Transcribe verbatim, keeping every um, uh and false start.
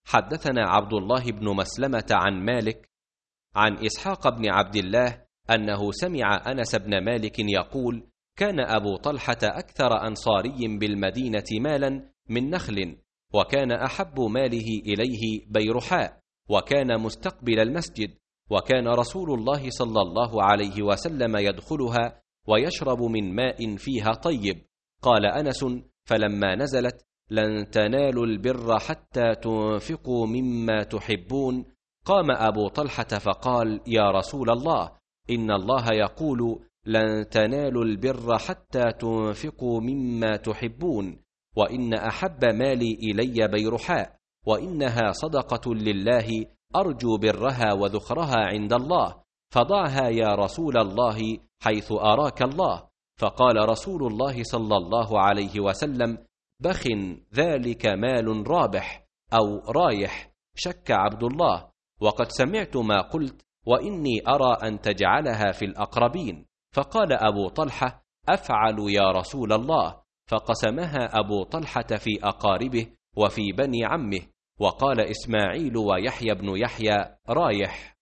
حدثنا عبد الله بن مسلمة عن مالك عن إسحاق بن عبد الله أنه سمع أنس بن مالك يقول: كان أبو طلحة أكثر أنصاري بالمدينة مالا من نخل، وكان أحب ماله إليه بيرحاء، وكان مستقبل المسجد، وكان رسول الله صلى الله عليه وسلم يدخلها ويشرب من ماء فيها طيب. قال أنس: فلما نزلت: لن تنالوا البر حتى تنفقوا مما تحبون، قام أبو طلحة فقال: يا رسول الله، إن الله يقول: لن تنالوا البر حتى تنفقوا مما تحبون، وإن أحب مالي إلي بيرحاء، وإنها صدقة لله أرجو برها وذخرها عند الله، فضعها يا رسول الله حيث أراك الله. فقال رسول الله صلى الله عليه وسلم: بخ، ذلك مال رابح أو رايح. شك عبد الله: وقد سمعت ما قلت، وإني أرى أن تجعلها في الأقربين. فقال أبو طلحة: أفعل يا رسول الله. فقسمها أبو طلحة في أقاربه وفي بني عمه. وقال إسماعيل ويحيى بن يحيى: رايح.